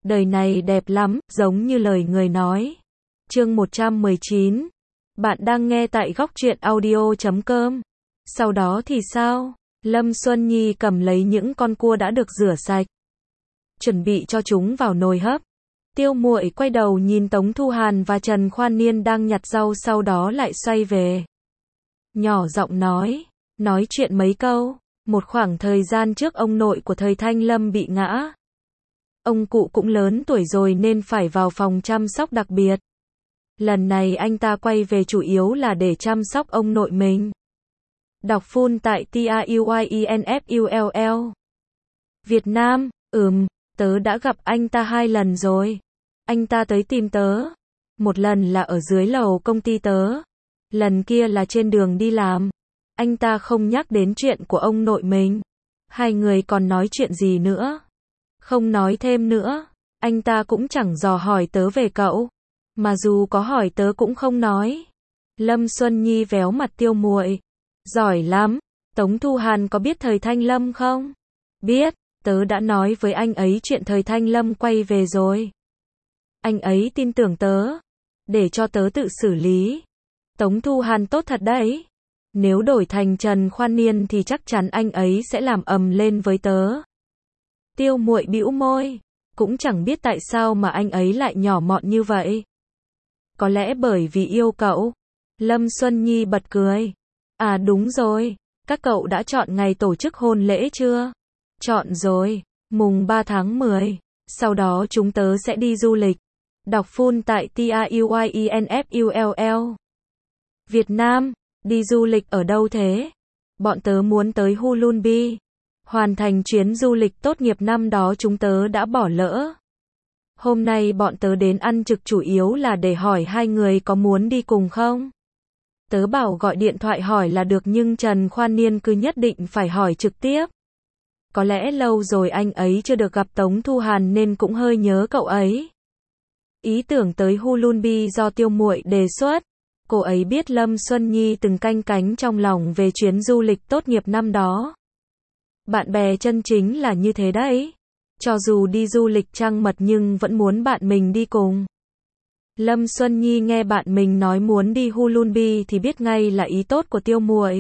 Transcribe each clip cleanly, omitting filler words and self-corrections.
Đời này đẹp lắm, giống như lời người nói. Chương 119. Bạn đang nghe tại góc truyện audio.com. Sau đó thì sao? Lâm Xuân Nhi cầm lấy những con cua đã được rửa sạch, chuẩn bị cho chúng vào nồi hấp. Tiêu Muội quay đầu nhìn Tống Thu Hàn và Trần Khoan Niên đang nhặt rau, sau đó lại xoay về. Nhỏ giọng nói chuyện mấy câu. Một khoảng thời gian trước ông nội của thời Thanh Lâm bị ngã. Ông cụ cũng lớn tuổi rồi nên phải vào phòng chăm sóc đặc biệt. Lần này anh ta quay về chủ yếu là để chăm sóc ông nội mình. Đọc full tại TAUYINFULL. Việt Nam, tớ đã gặp anh ta 2 lần rồi. Anh ta tới tìm tớ. Một lần là ở dưới lầu công ty tớ. Lần kia là trên đường đi làm. Anh ta không nhắc đến chuyện của ông nội mình. Hai người còn nói chuyện gì nữa? Không nói thêm nữa. Anh ta cũng chẳng dò hỏi tớ về cậu. Mà dù có hỏi tớ cũng không nói. Lâm Xuân Nhi véo mặt Tiêu Muội. Giỏi lắm. Tống Thu Hàn có biết thời Thanh Lâm không? Biết, tớ đã nói với anh ấy chuyện thời Thanh Lâm quay về rồi. Anh ấy tin tưởng tớ. Để cho tớ tự xử lý. Tống Thu Hàn tốt thật đấy. Nếu đổi thành Trần Khoan Niên thì chắc chắn anh ấy sẽ làm ầm lên với tớ. Tiêu Muội bĩu môi. Cũng chẳng biết tại sao mà anh ấy lại nhỏ mọn như vậy. Có lẽ bởi vì yêu cậu. Lâm Xuân Nhi bật cười. À đúng rồi, các cậu đã chọn ngày tổ chức hôn lễ chưa? Chọn rồi, mùng 3 tháng 10. Sau đó chúng tớ sẽ đi du lịch. Đọc full tại TAUYINFULL. Việt Nam, đi du lịch ở đâu thế? Bọn tớ muốn tới Hulunbi. Hoàn thành chuyến du lịch tốt nghiệp năm đó chúng tớ đã bỏ lỡ. Hôm nay bọn tớ đến ăn trực chủ yếu là để hỏi hai người có muốn đi cùng không? Tớ bảo gọi điện thoại hỏi là được nhưng Trần Khoan Niên cứ nhất định phải hỏi trực tiếp. Có lẽ lâu rồi anh ấy chưa được gặp Tống Thu Hàn nên cũng hơi nhớ cậu ấy. Ý tưởng tới Hulunbi do Tiêu Muội đề xuất. Cô ấy biết Lâm Xuân Nhi từng canh cánh trong lòng về chuyến du lịch tốt nghiệp năm đó. Bạn bè chân chính là như thế đấy. Cho dù đi du lịch trăng mật nhưng vẫn muốn bạn mình đi cùng. Lâm Xuân Nhi nghe bạn mình nói muốn đi Hulunbi thì biết ngay là ý tốt của Tiêu Muội.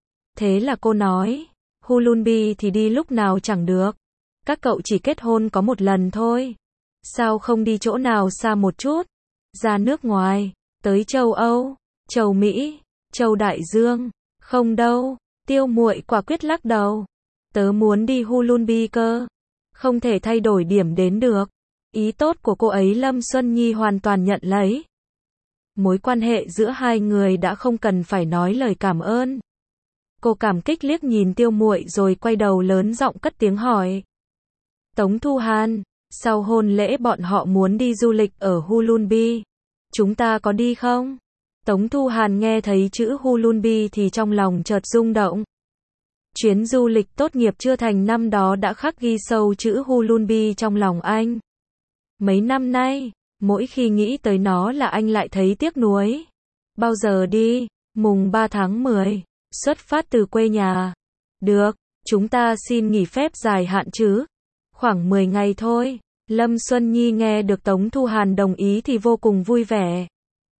Thế là cô nói, Hulunbi thì đi lúc nào chẳng được. Các cậu chỉ kết hôn có một lần thôi. Sao không đi chỗ nào xa một chút? Ra nước ngoài, tới châu Âu, châu Mỹ, châu Đại Dương. Không đâu, Tiêu Muội quả quyết lắc đầu. Tớ muốn đi Hulunbi cơ. Không thể thay đổi điểm đến được. Ý tốt của cô ấy Lâm Xuân Nhi hoàn toàn nhận lấy. Mối quan hệ giữa hai người đã không cần phải nói lời cảm ơn. Cô cảm kích liếc nhìn Tiêu Muội rồi quay đầu lớn giọng cất tiếng hỏi. Tống Thu Hàn, sau hôn lễ bọn họ muốn đi du lịch ở Hulunbi. Chúng ta có đi không? Tống Thu Hàn nghe thấy chữ Hulunbi thì trong lòng chợt rung động. Chuyến du lịch tốt nghiệp chưa thành năm đó đã khắc ghi sâu chữ Hulunbi trong lòng anh. Mấy năm nay, mỗi khi nghĩ tới nó là anh lại thấy tiếc nuối. Bao giờ đi? Mùng 3 tháng 10. Xuất phát từ quê nhà. Được, chúng ta xin nghỉ phép dài hạn chứ. Khoảng 10 ngày thôi. Lâm Xuân Nhi nghe được Tống Thu Hàn đồng ý thì vô cùng vui vẻ.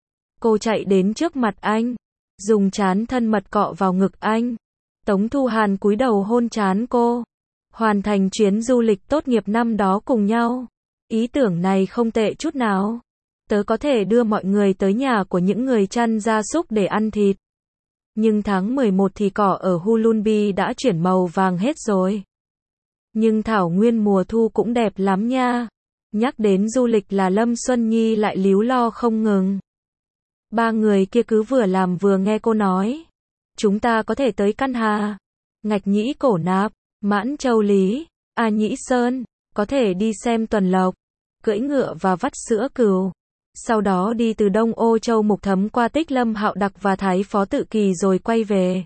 Cô chạy đến trước mặt anh. Dùng trán thân mật cọ vào ngực anh. Tống Thu Hàn cúi đầu hôn trán cô. Hoàn thành chuyến du lịch tốt nghiệp năm đó cùng nhau. Ý tưởng này không tệ chút nào. Tớ có thể đưa mọi người tới nhà của những người chăn gia súc để ăn thịt. Nhưng tháng 11 thì cỏ ở Hulunbi đã chuyển màu vàng hết rồi. Nhưng thảo nguyên mùa thu cũng đẹp lắm nha. Nhắc đến du lịch là Lâm Xuân Nhi lại líu lo không ngừng. Ba người kia cứ vừa làm vừa nghe cô nói. Chúng ta có thể tới Căn Hà, Ngạch Nhĩ Cổ Nạp, Mãn Châu Lý, A Nhĩ Sơn. Có thể đi xem tuần lộc, cưỡi ngựa và vắt sữa cừu. Sau đó đi từ Đông Ô Châu Mục Thấm qua Tích Lâm Hạo Đặc và Thái Phó Tự Kỳ rồi quay về.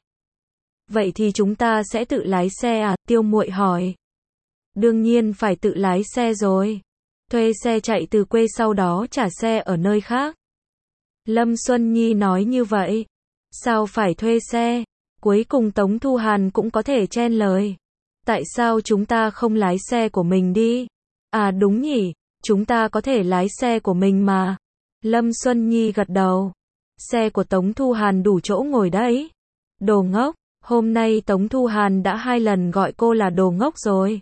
Vậy thì chúng ta sẽ tự lái xe à? Tiêu Muội hỏi. Đương nhiên phải tự lái xe rồi. Thuê xe chạy từ quê sau đó trả xe ở nơi khác. Lâm Xuân Nhi nói như vậy. Sao phải thuê xe? Cuối cùng Tống Thu Hàn cũng có thể chen lời. Tại sao chúng ta không lái xe của mình đi? À đúng nhỉ, Chúng ta có thể lái xe của mình mà. Lâm Xuân Nhi gật đầu. Xe của Tống Thu Hàn đủ chỗ ngồi đấy. Đồ ngốc, hôm nay Tống Thu Hàn đã 2 lần gọi cô là đồ ngốc rồi.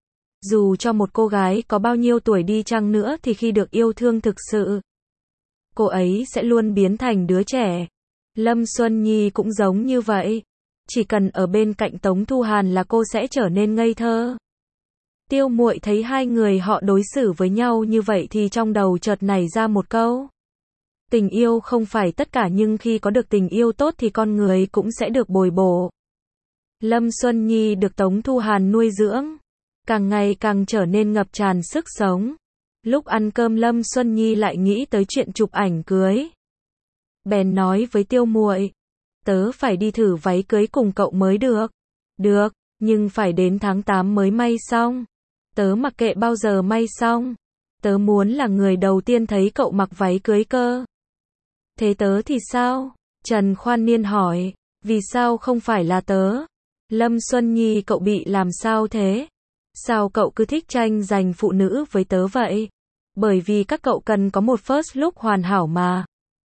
Dù cho một cô gái có bao nhiêu tuổi đi chăng nữa thì khi được yêu thương thực sự, cô ấy sẽ luôn biến thành đứa trẻ. Lâm Xuân Nhi cũng giống như vậy. Chỉ cần ở bên cạnh Tống Thu Hàn là cô sẽ trở nên ngây thơ. Tiêu Muội thấy hai người họ đối xử với nhau như vậy thì trong đầu chợt nảy ra một câu. Tình yêu không phải tất cả nhưng khi có được tình yêu tốt thì con người cũng sẽ được bồi bổ. Lâm Xuân Nhi được Tống Thu Hàn nuôi dưỡng, càng ngày càng trở nên ngập tràn sức sống. Lúc ăn cơm Lâm Xuân Nhi lại nghĩ tới chuyện chụp ảnh cưới. Bèn nói với Tiêu Muội, tớ phải đi thử váy cưới cùng cậu mới được. Được, nhưng phải đến tháng 8 mới may xong. Tớ mặc kệ bao giờ may xong. Tớ muốn là người đầu tiên thấy cậu mặc váy cưới cơ. Thế tớ thì sao? Trần Khoan Niên hỏi, vì sao không phải là tớ? Lâm Xuân Nhi, cậu bị làm sao thế? Sao cậu cứ thích tranh giành phụ nữ với tớ vậy? Bởi vì các cậu cần có một first look hoàn hảo mà.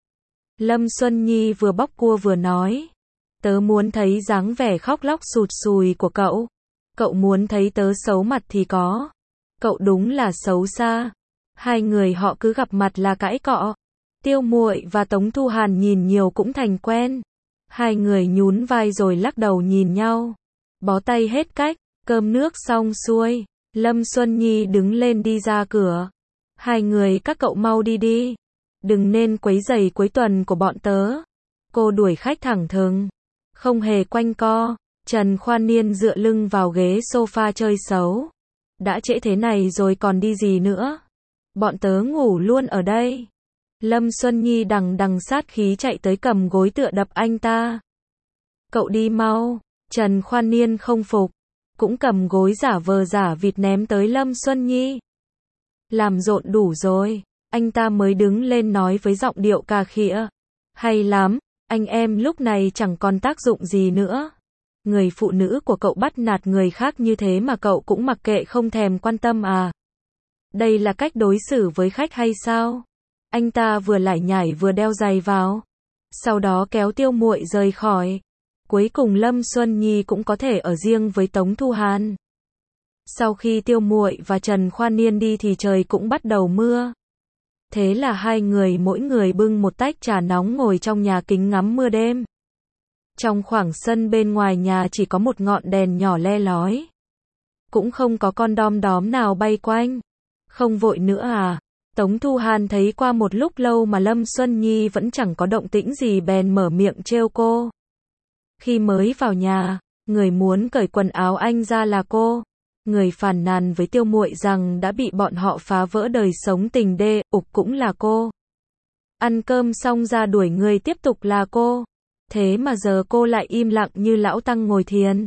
Lâm Xuân Nhi vừa bóc cua vừa nói, tớ muốn thấy dáng vẻ khóc lóc sụt sùi của cậu. Cậu muốn thấy tớ xấu mặt thì có. Cậu đúng là xấu xa. Hai người họ cứ gặp mặt là cãi cọ. Tiêu Muội và Tống Thu Hàn nhìn nhiều cũng thành quen. Hai người nhún vai rồi lắc đầu nhìn nhau. Bó tay hết cách, cơm nước xong xuôi. Lâm Xuân Nhi đứng lên đi ra cửa. Hai người các cậu mau đi đi. Đừng nên quấy rầy cuối tuần của bọn tớ. Cô đuổi khách thẳng thừng, không hề quanh co. Trần Khoan Niên dựa lưng vào ghế sofa chơi xấu. Đã trễ thế này rồi còn đi gì nữa? Bọn tớ ngủ luôn ở đây. Lâm Xuân Nhi đằng đằng sát khí chạy tới cầm gối tựa đập anh ta. Cậu đi mau. Trần Khoan Niên không phục, cũng cầm gối giả vờ giả vịt ném tới Lâm Xuân Nhi. Làm rộn đủ rồi. Anh ta mới đứng lên nói với giọng điệu cà khịa. Hay lắm, anh em lúc này chẳng còn tác dụng gì nữa. Người phụ nữ của cậu bắt nạt người khác như thế mà cậu cũng mặc kệ không thèm quan tâm à? Đây là cách đối xử với khách hay sao? Anh ta vừa lải nhải vừa đeo giày vào. Sau đó kéo Tiêu Muội rời khỏi. Cuối cùng Lâm Xuân Nhi cũng có thể ở riêng với Tống Thu Hàn. Sau khi Tiêu Muội và Trần Khoan Niên đi thì trời cũng bắt đầu mưa. Thế là hai người mỗi người bưng một tách trà nóng ngồi trong nhà kính ngắm mưa đêm. Trong khoảng sân bên ngoài nhà chỉ có một ngọn đèn nhỏ le lói. Cũng không có con đom đóm nào bay quanh. Không vội nữa à? Tống Thu Hàn thấy qua một lúc lâu mà Lâm Xuân Nhi vẫn chẳng có động tĩnh gì bèn mở miệng trêu cô. Khi mới vào nhà, người muốn cởi quần áo anh ra là cô. Người phàn nàn với Tiêu Muội rằng đã bị bọn họ phá vỡ đời sống tình đê ục cũng là cô. Ăn cơm xong ra đuổi người tiếp tục là cô. Thế mà giờ cô lại im lặng như lão tăng ngồi thiền.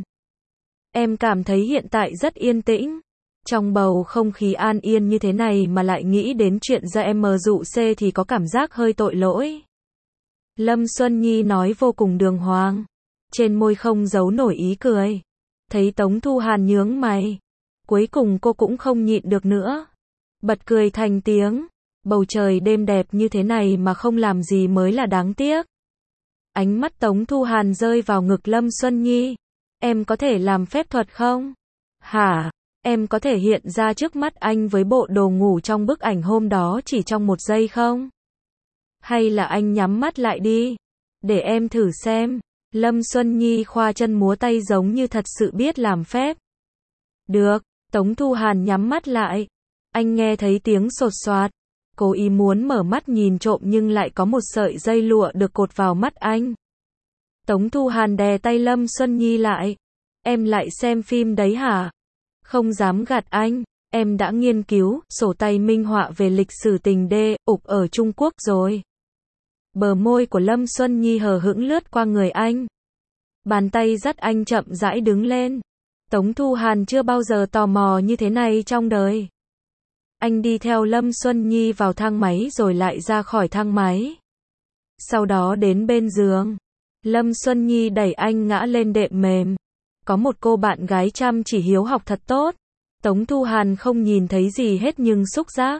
Em cảm thấy hiện tại rất yên tĩnh. Trong bầu không khí an yên như thế này mà lại nghĩ đến chuyện ra em dụ C thì có cảm giác hơi tội lỗi. Lâm Xuân Nhi nói vô cùng đường hoàng. Trên môi không giấu nổi ý cười. Thấy Tống Thu Hàn nhướng mày. Cuối cùng cô cũng không nhịn được nữa. Bật cười thành tiếng. Bầu trời đêm đẹp như thế này mà không làm gì mới là đáng tiếc. Ánh mắt Tống Thu Hàn rơi vào ngực Lâm Xuân Nhi. Em có thể làm phép thuật không? Hả? Em có thể hiện ra trước mắt anh với bộ đồ ngủ trong bức ảnh hôm đó chỉ trong 1 giây không? Hay là anh nhắm mắt lại đi? Để em thử xem. Lâm Xuân Nhi khoa chân múa tay giống như thật sự biết làm phép. Được. Tống Thu Hàn nhắm mắt lại. Anh nghe thấy tiếng sột soạt. Cố ý muốn mở mắt nhìn trộm nhưng lại có một sợi dây lụa được cột vào mắt anh. Tống Thu Hàn đè tay Lâm Xuân Nhi lại. Em lại xem phim đấy hả? Không dám gạt anh. Em đã nghiên cứu sổ tay minh họa về lịch sử tình đê ục ở Trung Quốc rồi. Bờ môi của Lâm Xuân Nhi hờ hững lướt qua người anh. Bàn tay dắt anh chậm rãi đứng lên. Tống Thu Hàn chưa bao giờ tò mò như thế này trong đời. Anh đi theo Lâm Xuân Nhi vào thang máy rồi lại ra khỏi thang máy. Sau đó đến bên giường. Lâm Xuân Nhi đẩy anh ngã lên đệm mềm. Có một cô bạn gái chăm chỉ hiếu học thật tốt. Tống Thu Hàn không nhìn thấy gì hết nhưng xúc giác.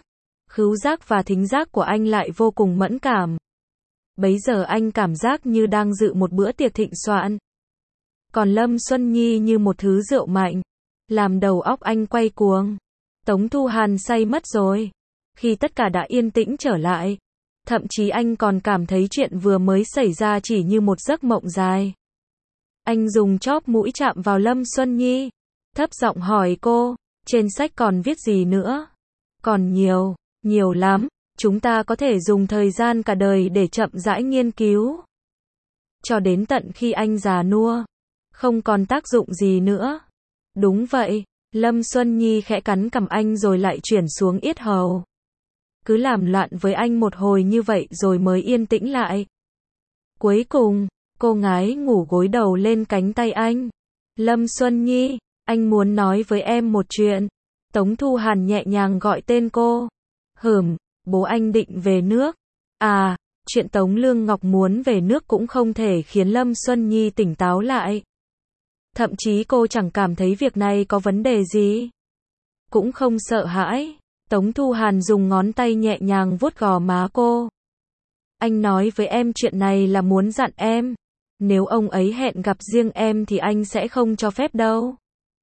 Khứu giác và thính giác của anh lại vô cùng mẫn cảm. Bấy giờ anh cảm giác như đang dự một bữa tiệc thịnh soạn. Còn Lâm Xuân Nhi như một thứ rượu mạnh, làm đầu óc anh quay cuồng. Tống Thu Hàn say mất rồi. Khi tất cả đã yên tĩnh trở lại, thậm chí anh còn cảm thấy chuyện vừa mới xảy ra chỉ như một giấc mộng dài. Anh dùng chóp mũi chạm vào Lâm Xuân Nhi, thấp giọng hỏi cô, trên sách còn viết gì nữa? Còn nhiều, nhiều lắm, chúng ta có thể dùng thời gian cả đời để chậm rãi nghiên cứu. Cho đến tận khi anh già nua, không còn tác dụng gì nữa. Đúng vậy, Lâm Xuân Nhi khẽ cắn cằm anh rồi lại chuyển xuống yết hầu. Cứ làm loạn với anh một hồi như vậy rồi mới yên tĩnh lại. Cuối cùng, cô ngái ngủ gối đầu lên cánh tay anh. Lâm Xuân Nhi, anh muốn nói với em một chuyện. Tống Thu Hàn nhẹ nhàng gọi tên cô. Bố anh định về nước. À, chuyện Tống Lương Ngọc muốn về nước cũng không thể khiến Lâm Xuân Nhi tỉnh táo lại. Thậm chí cô chẳng cảm thấy việc này có vấn đề gì. Cũng không sợ hãi. Tống Thu Hàn dùng ngón tay nhẹ nhàng vuốt gò má cô. Anh nói với em chuyện này là muốn dặn em. Nếu ông ấy hẹn gặp riêng em thì anh sẽ không cho phép đâu.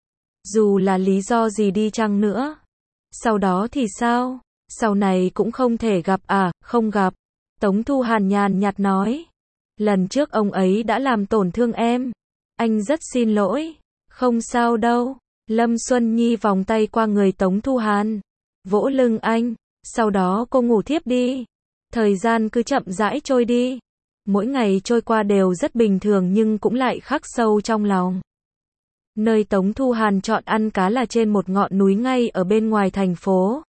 Dù là lý do gì đi chăng nữa. Sau đó thì sao? Sau này cũng không thể gặp à, không gặp. Tống Thu Hàn nhàn nhạt nói. Lần trước ông ấy đã làm tổn thương em. Anh rất xin lỗi. Không sao đâu. Lâm Xuân Nhi vòng tay qua người Tống Thu Hàn, vỗ lưng anh. Sau đó cô ngủ thiếp đi. Thời gian cứ chậm rãi trôi đi. Mỗi ngày trôi qua đều rất bình thường nhưng cũng lại khắc sâu trong lòng. Nơi Tống Thu Hàn chọn ăn cá là trên một ngọn núi ngay ở bên ngoài thành phố.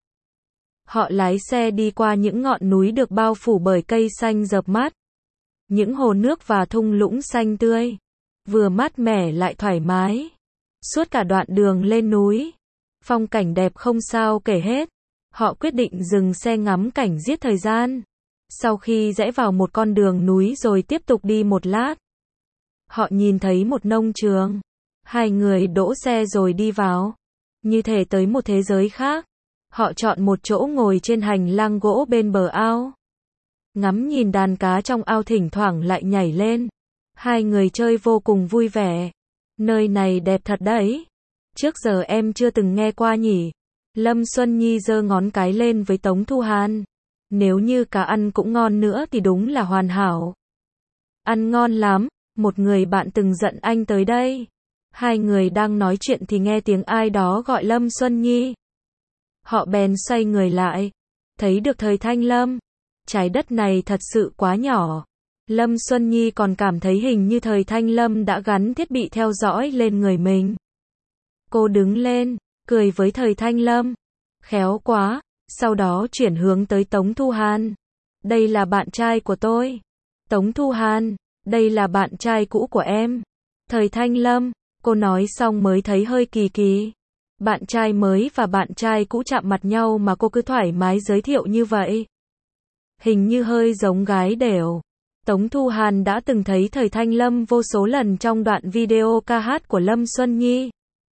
Họ lái xe đi qua những ngọn núi được bao phủ bởi cây xanh rợp mát. Những hồ nước và thung lũng xanh tươi. Vừa mát mẻ lại thoải mái. Suốt cả đoạn đường lên núi, phong cảnh đẹp không sao kể hết. Họ quyết định dừng xe ngắm cảnh giết thời gian. Sau khi rẽ vào một con đường núi rồi tiếp tục đi một lát, họ nhìn thấy một nông trường. Hai người đỗ xe rồi đi vào. Như thể tới một thế giới khác. Họ chọn một chỗ ngồi trên hành lang gỗ bên bờ ao. Ngắm nhìn đàn cá trong ao thỉnh thoảng lại nhảy lên. Hai người chơi vô cùng vui vẻ. Nơi này đẹp thật đấy. Trước giờ em chưa từng nghe qua nhỉ. Lâm Xuân Nhi giơ ngón cái lên với Tống Thu Hàn. Nếu như cá ăn cũng ngon nữa thì đúng là hoàn hảo. Ăn ngon lắm, một người bạn từng giận anh tới đây. Hai người đang nói chuyện thì nghe tiếng ai đó gọi Lâm Xuân Nhi. Họ bèn xoay người lại. Thấy được Thời Thanh Lâm. Trái đất này thật sự quá nhỏ. Lâm Xuân Nhi còn cảm thấy hình như Thời Thanh Lâm đã gắn thiết bị theo dõi lên người mình. Cô đứng lên, cười với Thời Thanh Lâm. Khéo quá, sau đó chuyển hướng tới Tống Thu Hàn. Đây là bạn trai của tôi. Tống Thu Hàn, đây là bạn trai cũ của em. Thời Thanh Lâm, cô nói xong mới thấy hơi kỳ kỳ. Bạn trai mới và bạn trai cũ chạm mặt nhau mà cô cứ thoải mái giới thiệu như vậy. Hình như hơi giống gái đểu. Tống Thu Hàn đã từng thấy Thời Thanh Lâm vô số lần trong đoạn video ca hát của Lâm Xuân Nhi.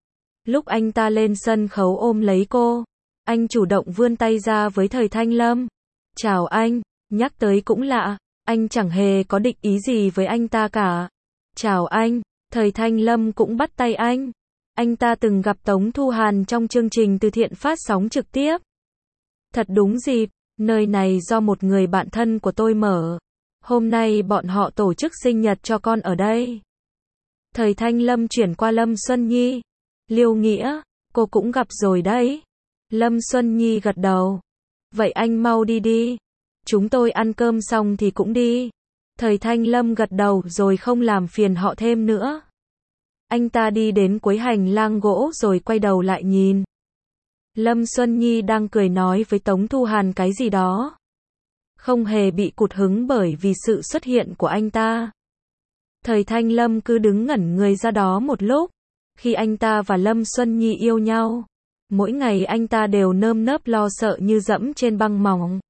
Lúc anh ta lên sân khấu ôm lấy cô, anh chủ động vươn tay ra với Thời Thanh Lâm. Chào anh, nhắc tới cũng lạ, anh chẳng hề có định ý gì với anh ta cả. Chào anh, Thời Thanh Lâm cũng bắt tay anh. Anh ta từng gặp Tống Thu Hàn trong chương trình từ thiện phát sóng trực tiếp. Thật đúng dịp, nơi này do một người bạn thân của tôi mở. Hôm nay bọn họ tổ chức sinh nhật cho con ở đây. Thời Thanh Lâm chuyển qua Lâm Xuân Nhi. Liêu Nghĩa, cô cũng gặp rồi đấy. Lâm Xuân Nhi gật đầu. Vậy anh mau đi đi. Chúng tôi ăn cơm xong thì cũng đi. Thời Thanh Lâm gật đầu rồi không làm phiền họ thêm nữa. Anh ta đi đến cuối hành lang gỗ rồi quay đầu lại nhìn. Lâm Xuân Nhi đang cười nói với Tống Thu Hàn cái gì đó. Không hề bị cụt hứng bởi vì sự xuất hiện của anh ta. Thời Thanh Lâm cứ đứng ngẩn người ra đó một lúc. Khi anh ta và Lâm Xuân Nhi yêu nhau, mỗi ngày anh ta đều nơm nớp lo sợ như dẫm trên băng mỏng.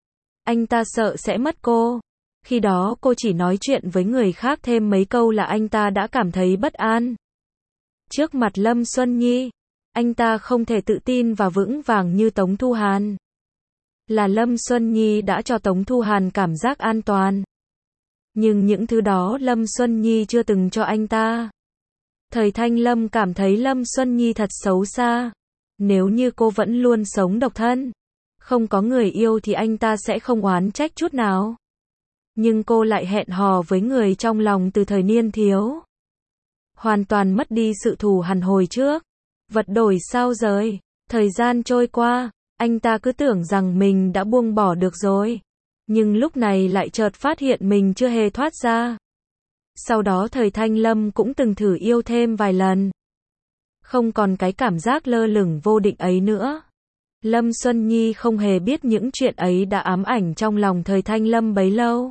Anh ta sợ sẽ mất cô. Khi đó cô chỉ nói chuyện với người khác thêm mấy câu là anh ta đã cảm thấy bất an. Trước mặt Lâm Xuân Nhi, anh ta không thể tự tin và vững vàng như Tống Thu Hàn. là Lâm Xuân Nhi đã cho Tống Thu Hàn cảm giác an toàn. Nhưng những thứ đó Lâm Xuân Nhi chưa từng cho anh ta. Thời Thanh Lâm cảm thấy Lâm Xuân Nhi thật xấu xa. Nếu như cô vẫn luôn sống độc thân, không có người yêu thì anh ta sẽ không oán trách chút nào. Nhưng cô lại hẹn hò với người trong lòng từ thời niên thiếu. Hoàn toàn mất đi sự thù hằn hồi trước. Vật đổi sao rời. Thời gian trôi qua, anh ta cứ tưởng rằng mình đã buông bỏ được rồi. Nhưng lúc này lại chợt phát hiện mình chưa hề thoát ra. Sau đó thời Thanh Lâm cũng từng thử yêu thêm vài lần. Không còn cái cảm giác lơ lửng vô định ấy nữa. Lâm Xuân Nhi không hề biết những chuyện ấy đã ám ảnh trong lòng thời Thanh Lâm bấy lâu.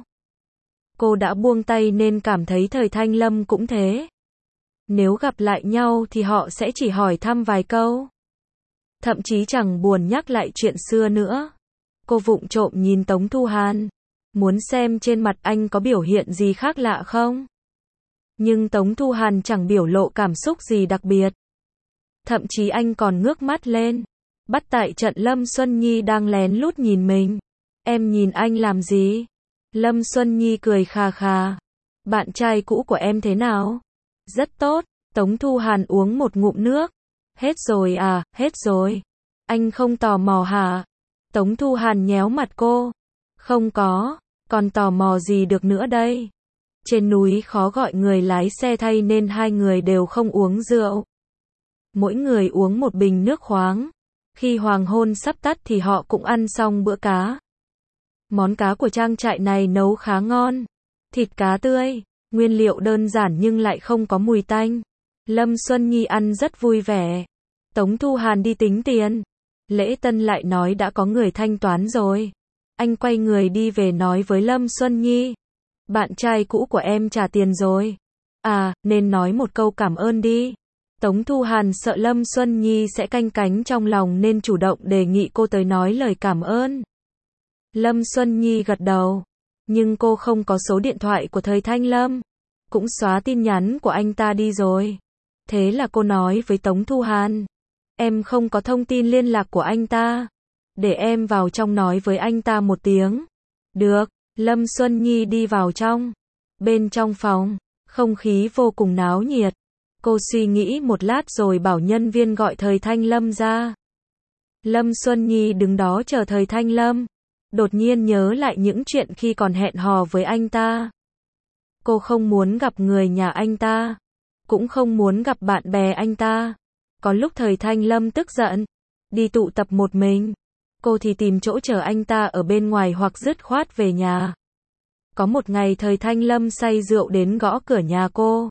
Cô đã buông tay nên cảm thấy thời Thanh Lâm cũng thế. Nếu gặp lại nhau thì họ sẽ chỉ hỏi thăm vài câu. Thậm chí chẳng buồn nhắc lại chuyện xưa nữa. Cô vụng trộm nhìn Tống Thu Hàn, muốn xem trên mặt anh có biểu hiện gì khác lạ không. Nhưng Tống Thu Hàn chẳng biểu lộ cảm xúc gì đặc biệt. Thậm chí anh còn ngước mắt lên, bắt tại trận Lâm Xuân Nhi đang lén lút nhìn mình. Em nhìn anh làm gì? Lâm Xuân Nhi cười khà khà. Bạn trai cũ của em thế nào? Rất tốt. Tống Thu Hàn uống một ngụm nước. Hết rồi à, hết rồi. Anh không tò mò hả? Tống Thu Hàn nhéo mặt cô. Không có, còn tò mò gì được nữa đây? Trên núi khó gọi người lái xe thay nên hai người đều không uống rượu. Mỗi người uống một bình nước khoáng. Khi hoàng hôn sắp tắt thì họ cũng ăn xong bữa cá. Món cá của trang trại này nấu khá ngon. Thịt cá tươi, nguyên liệu đơn giản nhưng lại không có mùi tanh. Lâm Xuân Nhi ăn rất vui vẻ. Tống Thu Hàn đi tính tiền. Lễ Tân lại nói đã có người thanh toán rồi. Anh quay người đi về nói với Lâm Xuân Nhi. Bạn trai cũ của em trả tiền rồi. À, nên nói một câu cảm ơn đi. Tống Thu Hàn sợ Lâm Xuân Nhi sẽ canh cánh trong lòng nên chủ động đề nghị cô tới nói lời cảm ơn. Lâm Xuân Nhi gật đầu. Nhưng cô không có số điện thoại của thời Thanh Lâm. Cũng xóa tin nhắn của anh ta đi rồi. Thế là cô nói với Tống Thu Hàn. Em không có thông tin liên lạc của anh ta. Để em vào trong nói với anh ta một tiếng. Được, Lâm Xuân Nhi đi vào trong. Bên trong phòng, không khí vô cùng náo nhiệt. Cô suy nghĩ một lát rồi bảo nhân viên gọi thời Thanh Lâm ra. Lâm Xuân Nhi đứng đó chờ thời Thanh Lâm. Đột nhiên nhớ lại những chuyện khi còn hẹn hò với anh ta. Cô không muốn gặp người nhà anh ta. Cũng không muốn gặp bạn bè anh ta. Có lúc thời Thanh Lâm tức giận. Đi tụ tập một mình. Cô thì tìm chỗ chờ anh ta ở bên ngoài hoặc dứt khoát về nhà. Có một ngày thời Thanh Lâm say rượu đến gõ cửa nhà cô.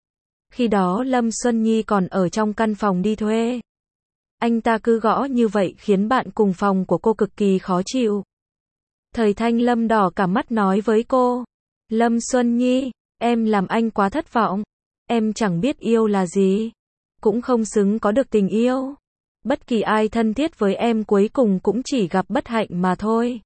Khi đó Lâm Xuân Nhi còn ở trong căn phòng đi thuê. Anh ta cứ gõ như vậy khiến bạn cùng phòng của cô cực kỳ khó chịu. Thời Thanh Lâm đỏ cả mắt nói với cô. Lâm Xuân Nhi, em làm anh quá thất vọng. Em chẳng biết yêu là gì. Cũng không xứng có được tình yêu. Bất kỳ ai thân thiết với em cuối cùng cũng chỉ gặp bất hạnh mà thôi.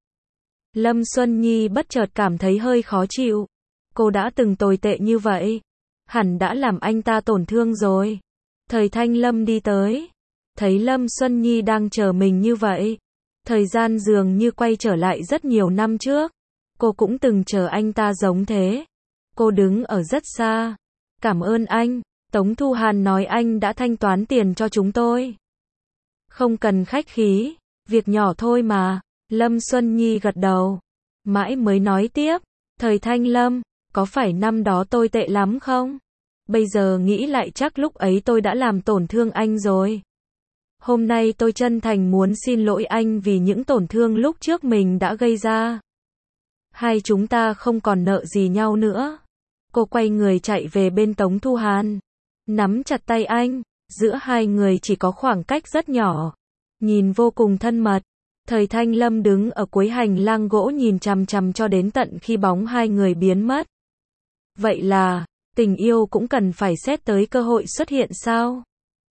Lâm Xuân Nhi bất chợt cảm thấy hơi khó chịu. Cô đã từng tồi tệ như vậy. Hẳn đã làm anh ta tổn thương rồi. Thời Thanh Lâm đi tới. Thấy Lâm Xuân Nhi đang chờ mình như vậy. Thời gian dường như quay trở lại rất nhiều năm trước. Cô cũng từng chờ anh ta giống thế. Cô đứng ở rất xa. Cảm ơn anh. Tống Thu Hàn nói anh đã thanh toán tiền cho chúng tôi. Không cần khách khí. Việc nhỏ thôi mà. Lâm Xuân Nhi gật đầu. Mãi mới nói tiếp. Thời Thanh Lâm, có phải năm đó tôi tệ lắm không? Bây giờ nghĩ lại chắc lúc ấy tôi đã làm tổn thương anh rồi. Hôm nay tôi chân thành muốn xin lỗi anh vì những tổn thương lúc trước mình đã gây ra. Hai chúng ta không còn nợ gì nhau nữa. Cô quay người chạy về bên Tống Thu Hàn. Nắm chặt tay anh. Giữa hai người chỉ có khoảng cách rất nhỏ. Nhìn vô cùng thân mật. Thời Thanh Lâm đứng ở cuối hành lang gỗ nhìn chằm chằm cho đến tận khi bóng hai người biến mất. Vậy là, tình yêu cũng cần phải xét tới cơ hội xuất hiện sao?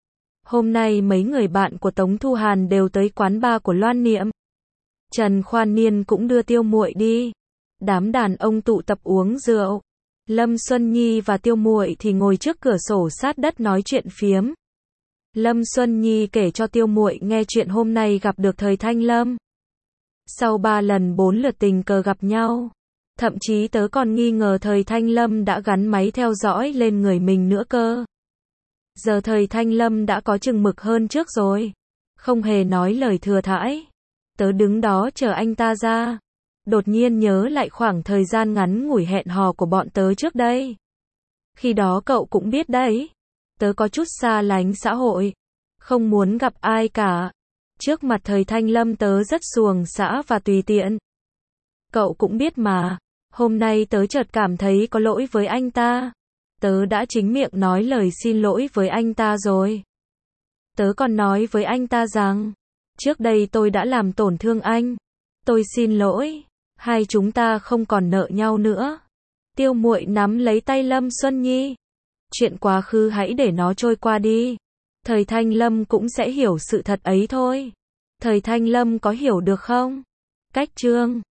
Hôm nay mấy người bạn của Tống Thu Hàn đều tới quán bar của Loan Niệm. Trần Khoan Niên cũng đưa Tiêu Muội đi. Đám đàn ông tụ tập uống rượu. Lâm Xuân Nhi và Tiêu Muội thì ngồi trước cửa sổ sát đất nói chuyện phiếm. Lâm Xuân Nhi kể cho Tiêu Muội nghe chuyện hôm nay gặp được thời Thanh Lâm. Sau 3 lần 4 lượt tình cờ gặp nhau, thậm chí tớ còn nghi ngờ thời Thanh Lâm đã gắn máy theo dõi lên người mình nữa cơ. Giờ thời Thanh Lâm đã có chừng mực hơn trước rồi, không hề nói lời thừa thãi. Tớ đứng đó chờ anh ta ra, đột nhiên nhớ lại khoảng thời gian ngắn ngủi hẹn hò của bọn tớ trước đây. Khi đó cậu cũng biết đấy, tớ có chút xa lánh xã hội, không muốn gặp ai cả. Trước mặt thời Thanh Lâm tớ rất xuồng xã và tùy tiện. Cậu cũng biết mà, hôm nay tớ chợt cảm thấy có lỗi với anh ta. Tớ đã chính miệng nói lời xin lỗi với anh ta rồi. Tớ còn nói với anh ta rằng, trước đây tôi đã làm tổn thương anh. Tôi xin lỗi, hai chúng ta không còn nợ nhau nữa. Tiêu Muội nắm lấy tay Lâm Xuân Nhi. Chuyện quá khứ hãy để nó trôi qua đi. Thời Thanh Lâm cũng sẽ hiểu sự thật ấy thôi. Thời Thanh Lâm có hiểu được không? Cách chương